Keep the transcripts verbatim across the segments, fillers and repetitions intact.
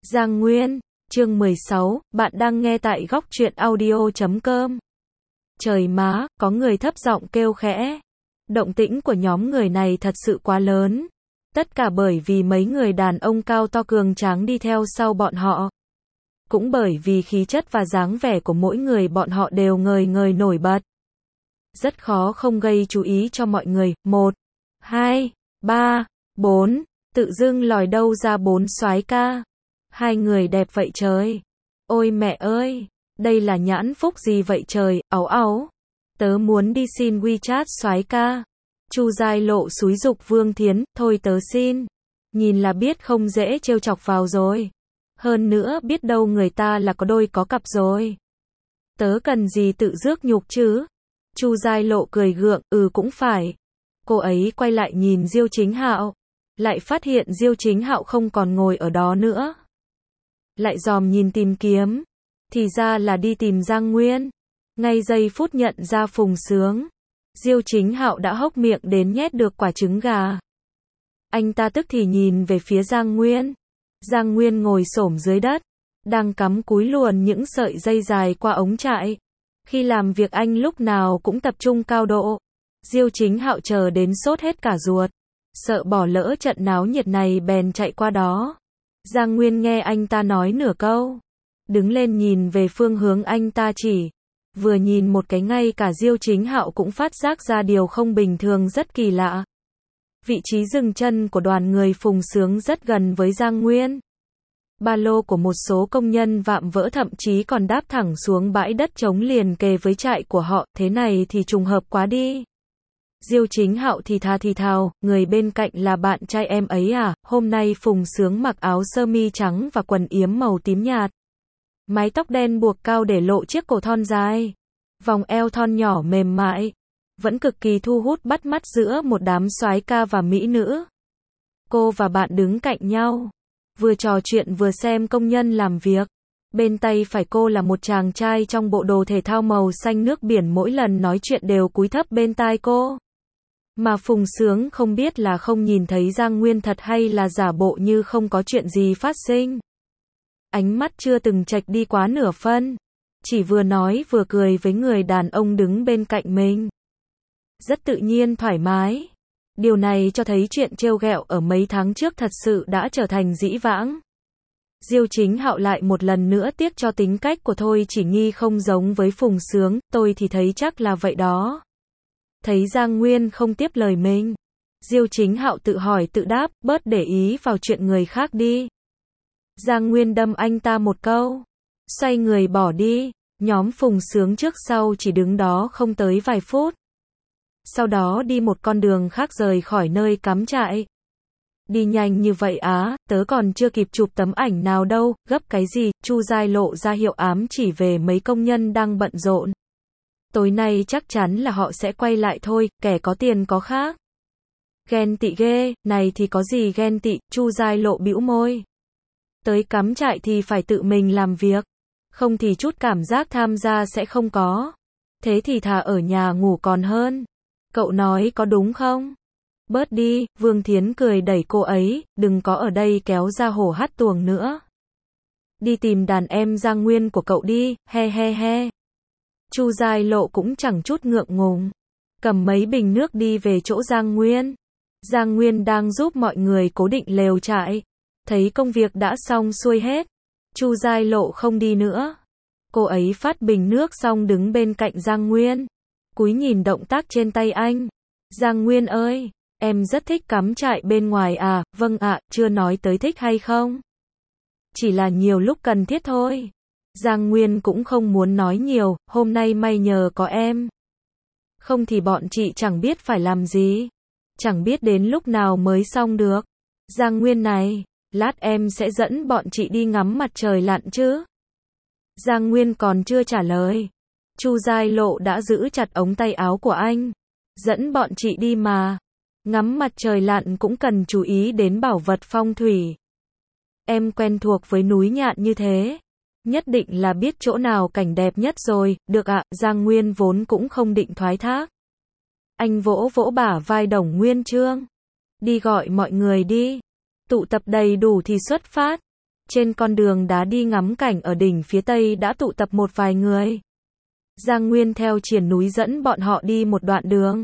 Giang Nguyên, chương mười sáu, bạn đang nghe tại góc truyện audio chấm com. Trời má, có người thấp giọng kêu khẽ. Động tĩnh của nhóm người này thật sự quá lớn. Tất cả bởi vì mấy người đàn ông cao to cường tráng đi theo sau bọn họ. Cũng bởi vì khí chất và dáng vẻ của mỗi người bọn họ đều ngời ngời nổi bật. Rất khó không gây chú ý cho mọi người. Một, hai, ba, bốn, tự dưng lòi đâu ra bốn soái ca. Hai người đẹp vậy trời. Ôi mẹ ơi, đây là nhãn phúc gì vậy trời, áu áu. Tớ muốn đi xin WeChat soái ca. Chu Giai Lộ xúi giục Vương Thiến, thôi tớ xin. Nhìn là biết không dễ trêu chọc vào rồi. Hơn nữa biết đâu người ta là có đôi có cặp rồi. Tớ cần gì tự rước nhục chứ. Chu Giai Lộ cười gượng, ừ cũng phải. Cô ấy quay lại nhìn Diêu Chính Hạo. Lại phát hiện Diêu Chính Hạo không còn ngồi ở đó nữa. Lại dòm nhìn tìm kiếm. Thì ra là đi tìm Giang Nguyên. Ngay giây phút nhận ra Phùng Sướng, Diêu Chính Hạo đã hốc miệng đến nhét được quả trứng gà. Anh ta tức thì nhìn về phía Giang Nguyên. Giang Nguyên ngồi xổm dưới đất, đang cắm cúi luồn những sợi dây dài qua ống trại. Khi làm việc anh lúc nào cũng tập trung cao độ. Diêu Chính Hạo chờ đến sốt hết cả ruột, sợ bỏ lỡ trận náo nhiệt này bèn chạy qua đó. Giang Nguyên nghe anh ta nói nửa câu, đứng lên nhìn về phương hướng anh ta chỉ. Vừa nhìn một cái ngay cả Diêu Chính Hạo cũng phát giác ra điều không bình thường rất kỳ lạ. Vị trí dừng chân của đoàn người Phùng Sướng rất gần với Giang Nguyên. Ba lô của một số công nhân vạm vỡ thậm chí còn đáp thẳng xuống bãi đất trống liền kề với trại của họ, thế này thì trùng hợp quá đi. Diêu Chính Hạo thì thà thì thào, người bên cạnh là bạn trai em ấy à, hôm nay Phùng Sướng mặc áo sơ mi trắng và quần yếm màu tím nhạt. Mái tóc đen buộc cao để lộ chiếc cổ thon dài. Vòng eo thon nhỏ mềm mại. Vẫn cực kỳ thu hút bắt mắt giữa một đám soái ca và mỹ nữ. Cô và bạn đứng cạnh nhau. Vừa trò chuyện vừa xem công nhân làm việc. Bên tay phải cô là một chàng trai trong bộ đồ thể thao màu xanh nước biển, mỗi lần nói chuyện đều cúi thấp bên tai cô. Mà Phùng Sướng không biết là không nhìn thấy Giang Nguyên thật hay là giả bộ như không có chuyện gì phát sinh. Ánh mắt chưa từng chệch đi quá nửa phân. Chỉ vừa nói vừa cười với người đàn ông đứng bên cạnh mình. Rất tự nhiên thoải mái. Điều này cho thấy chuyện trêu ghẹo ở mấy tháng trước thật sự đã trở thành dĩ vãng. Diêu Chính Hạo lại một lần nữa tiếc cho tính cách của Thôi Chỉ Nghi không giống với Phùng Sướng, tôi thì thấy chắc là vậy đó. Thấy Giang Nguyên không tiếp lời mình, Diêu Chính Hạo tự hỏi tự đáp, bớt để ý vào chuyện người khác đi. Giang Nguyên đâm anh ta một câu, xoay người bỏ đi. Nhóm Phùng Sướng trước sau chỉ đứng đó không tới vài phút. Sau đó đi một con đường khác rời khỏi nơi cắm trại. Đi nhanh như vậy á, tớ còn chưa kịp chụp tấm ảnh nào đâu, gấp cái gì, Chu Giai Lộ ra hiệu ám chỉ về mấy công nhân đang bận rộn. Tối nay chắc chắn là họ sẽ quay lại thôi, kẻ có tiền có khác. Ghen tị ghê, này thì có gì ghen tị, Chu Giai Lộ bĩu môi. Tới cắm trại thì phải tự mình làm việc. Không thì chút cảm giác tham gia sẽ không có. Thế thì thà ở nhà ngủ còn hơn. Cậu nói có đúng không? Bớt đi, Vương Thiến cười đẩy cô ấy, đừng có ở đây kéo ra hổ hắt tuồng nữa. Đi tìm đàn em Giang Nguyên của cậu đi, he he he. Chu Giai Lộ cũng chẳng chút ngượng ngùng. Cầm mấy bình nước đi về chỗ Giang Nguyên. Giang Nguyên đang giúp mọi người cố định lều trại. Thấy công việc đã xong xuôi hết. Chu Giai Lộ không đi nữa. Cô ấy phát bình nước xong đứng bên cạnh Giang Nguyên. Cúi nhìn động tác trên tay anh. Giang Nguyên ơi, em rất thích cắm trại bên ngoài à, vâng ạ, chưa nói tới thích hay không. Chỉ là nhiều lúc cần thiết thôi. Giang Nguyên cũng không muốn nói nhiều, hôm nay may nhờ có em. Không thì bọn chị chẳng biết phải làm gì. Chẳng biết đến lúc nào mới xong được. Giang Nguyên này, lát em sẽ dẫn bọn chị đi ngắm mặt trời lặn chứ. Giang Nguyên còn chưa trả lời. Chu Giai Lộ đã giữ chặt ống tay áo của anh. Dẫn bọn chị đi mà. Ngắm mặt trời lặn cũng cần chú ý đến bảo vật phong thủy. Em quen thuộc với núi Nhạn như thế. Nhất định là biết chỗ nào cảnh đẹp nhất rồi, được ạ, Giang Nguyên vốn cũng không định thoái thác. Anh vỗ vỗ bả vai Đồng Nguyên Trương. Đi gọi mọi người đi. Tụ tập đầy đủ thì xuất phát. Trên con đường đá đi ngắm cảnh ở đỉnh phía tây đã tụ tập một vài người. Giang Nguyên theo triển núi dẫn bọn họ đi một đoạn đường.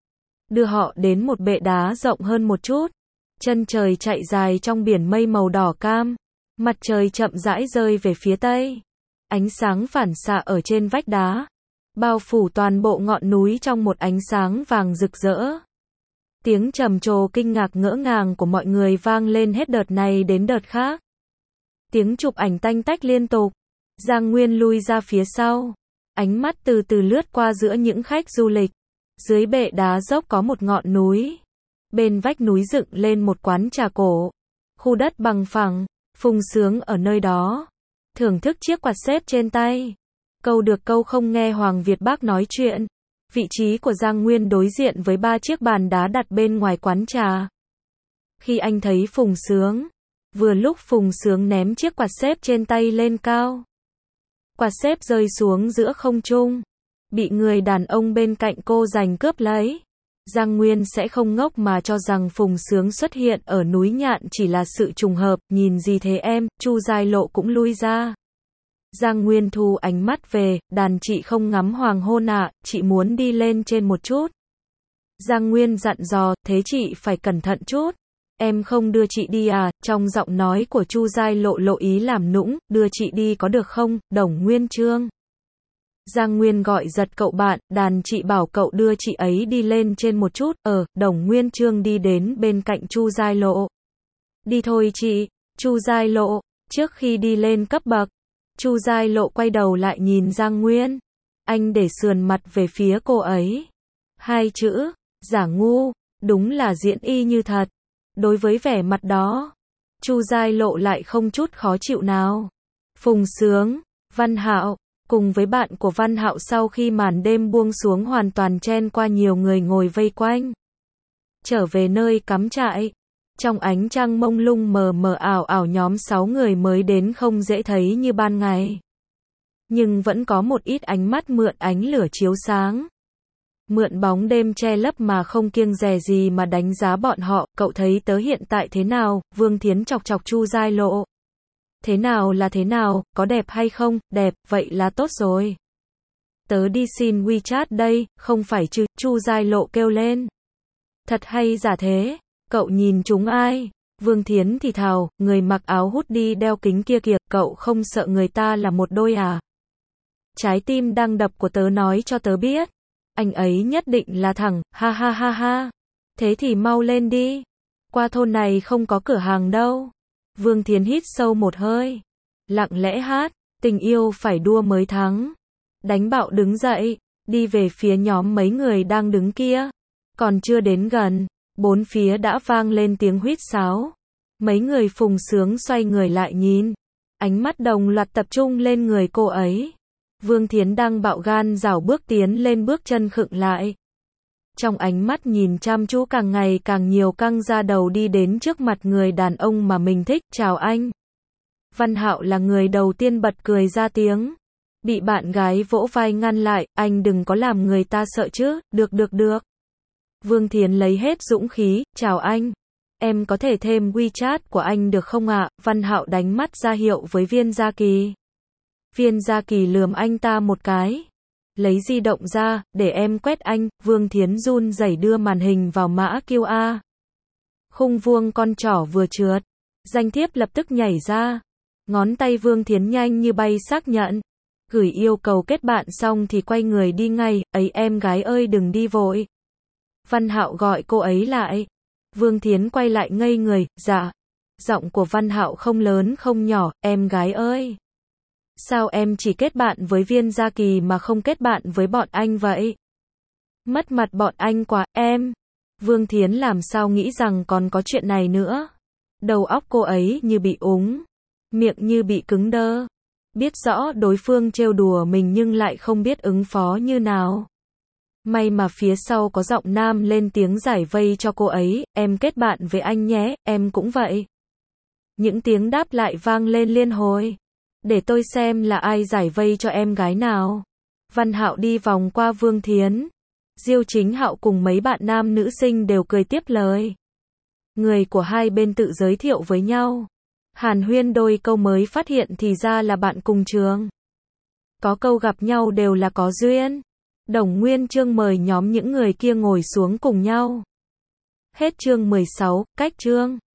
Đưa họ đến một bệ đá rộng hơn một chút. Chân trời chạy dài trong biển mây màu đỏ cam. Mặt trời chậm rãi rơi về phía tây. Ánh sáng phản xạ ở trên vách đá. Bao phủ toàn bộ ngọn núi trong một ánh sáng vàng rực rỡ. Tiếng trầm trồ kinh ngạc ngỡ ngàng của mọi người vang lên hết đợt này đến đợt khác. Tiếng chụp ảnh tanh tách liên tục. Giang Nguyên lui ra phía sau. Ánh mắt từ từ lướt qua giữa những khách du lịch. Dưới bệ đá dốc có một ngọn núi. Bên vách núi dựng lên một quán trà cổ. Khu đất bằng phẳng. Phùng Sướng ở nơi đó. Thưởng thức chiếc quạt xếp trên tay. Câu được câu không nghe Hoàng Việt Bác nói chuyện. Vị trí của Giang Nguyên đối diện với ba chiếc bàn đá đặt bên ngoài quán trà. Khi anh thấy Phùng Sướng, vừa lúc Phùng Sướng ném chiếc quạt xếp trên tay lên cao. Quạt xếp rơi xuống giữa không trung, bị người đàn ông bên cạnh cô giành cướp lấy. Giang Nguyên sẽ không ngốc mà cho rằng Phùng Sướng xuất hiện ở núi Nhạn chỉ là sự trùng hợp, nhìn gì thế em, Chu Giai Lộ cũng lui ra. Giang Nguyên thu ánh mắt về, đàn chị không ngắm hoàng hôn ạ, à, chị muốn đi lên trên một chút. Giang Nguyên dặn dò, thế chị phải cẩn thận chút. Em không đưa chị đi à, trong giọng nói của Chu Giai Lộ lộ ý làm nũng, đưa chị đi có được không, Đồng Nguyên Trương. Giang Nguyên gọi giật cậu bạn, đàn chị bảo cậu đưa chị ấy đi lên trên một chút, ờ, Đồng Nguyên Trương đi đến bên cạnh Chu Giai Lộ. Đi thôi chị, Chu Giai Lộ, trước khi đi lên cấp bậc. Chu Giai Lộ quay đầu lại nhìn Giang Nguyên. Anh để sườn mặt về phía cô ấy. Hai chữ, giả ngu, đúng là diễn y như thật. Đối với vẻ mặt đó, Chu Giai Lộ lại không chút khó chịu nào. Phùng Sướng, Văn Hạo, cùng với bạn của Văn Hạo sau khi màn đêm buông xuống hoàn toàn chen qua nhiều người ngồi vây quanh. Trở về nơi cắm trại. Trong ánh trăng mông lung mờ mờ ảo ảo nhóm sáu người mới đến không dễ thấy như ban ngày. Nhưng vẫn có một ít ánh mắt mượn ánh lửa chiếu sáng. Mượn bóng đêm che lấp mà không kiêng dè gì mà đánh giá bọn họ, cậu thấy tớ hiện tại thế nào, Vương Thiến chọc chọc Chu Giai Lộ. Thế nào là thế nào, có đẹp hay không, đẹp, vậy là tốt rồi. Tớ đi xin WeChat đây, không phải chứ, Chu Giai Lộ kêu lên. Thật hay giả thế? Cậu nhìn chúng ai? Vương Thiến thì thào, người mặc áo hoodie đeo kính kia kìa, cậu không sợ người ta là một đôi à? Trái tim đang đập của tớ nói cho tớ biết. Anh ấy nhất định là thằng, ha ha ha ha. Thế thì mau lên đi. Qua thôn này không có cửa hàng đâu. Vương Thiến hít sâu một hơi. Lặng lẽ hát, tình yêu phải đua mới thắng. Đánh bạo đứng dậy, đi về phía nhóm mấy người đang đứng kia. Còn chưa đến gần. Bốn phía đã vang lên tiếng huýt sáo. Mấy người Phùng Sướng xoay người lại nhìn. Ánh mắt đồng loạt tập trung lên người cô ấy. Vương Thiến đang bạo gan rảo bước tiến lên bước chân khựng lại. Trong ánh mắt nhìn chăm chú càng ngày càng nhiều căng ra đầu đi đến trước mặt người đàn ông mà mình thích. Chào anh. Văn Hạo là người đầu tiên bật cười ra tiếng. Bị bạn gái vỗ vai ngăn lại, anh đừng có làm người ta sợ chứ, được được được. Vương Thiến lấy hết dũng khí, chào anh. Em có thể thêm WeChat của anh được không ạ? Văn Hạo đánh mắt ra hiệu với Viên Gia Kỳ. Viên Gia Kỳ lườm anh ta một cái. Lấy di động ra, để em quét anh. Vương Thiến run rẩy đưa màn hình vào mã quy rờ. Khung vuông con trỏ vừa trượt. Danh thiếp lập tức nhảy ra. Ngón tay Vương Thiến nhanh như bay xác nhận. Gửi yêu cầu kết bạn xong thì quay người đi ngay. Ấy em gái ơi đừng đi vội. Văn Hạo gọi cô ấy lại. Vương Thiến quay lại ngây người, dạ. Giọng của Văn Hạo không lớn không nhỏ, em gái ơi. Sao em chỉ kết bạn với Viên Gia Kỳ mà không kết bạn với bọn anh vậy? Mất mặt bọn anh quá, em. Vương Thiến làm sao nghĩ rằng còn có chuyện này nữa. Đầu óc cô ấy như bị úng. Miệng như bị cứng đơ. Biết rõ đối phương trêu đùa mình nhưng lại không biết ứng phó như nào. May mà phía sau có giọng nam lên tiếng giải vây cho cô ấy, em kết bạn với anh nhé, em cũng vậy. Những tiếng đáp lại vang lên liên hồi. Để tôi xem là ai giải vây cho em gái nào. Văn Hạo đi vòng qua Vương Thiến. Diêu Chính Hạo cùng mấy bạn nam nữ sinh đều cười tiếp lời. Người của hai bên tự giới thiệu với nhau. Hàn huyên đôi câu mới phát hiện thì ra là bạn cùng trường. Có câu gặp nhau đều là có duyên. Đồng Nguyên Chương mời nhóm những người kia ngồi xuống cùng nhau. Hết chương mười sáu, cách chương.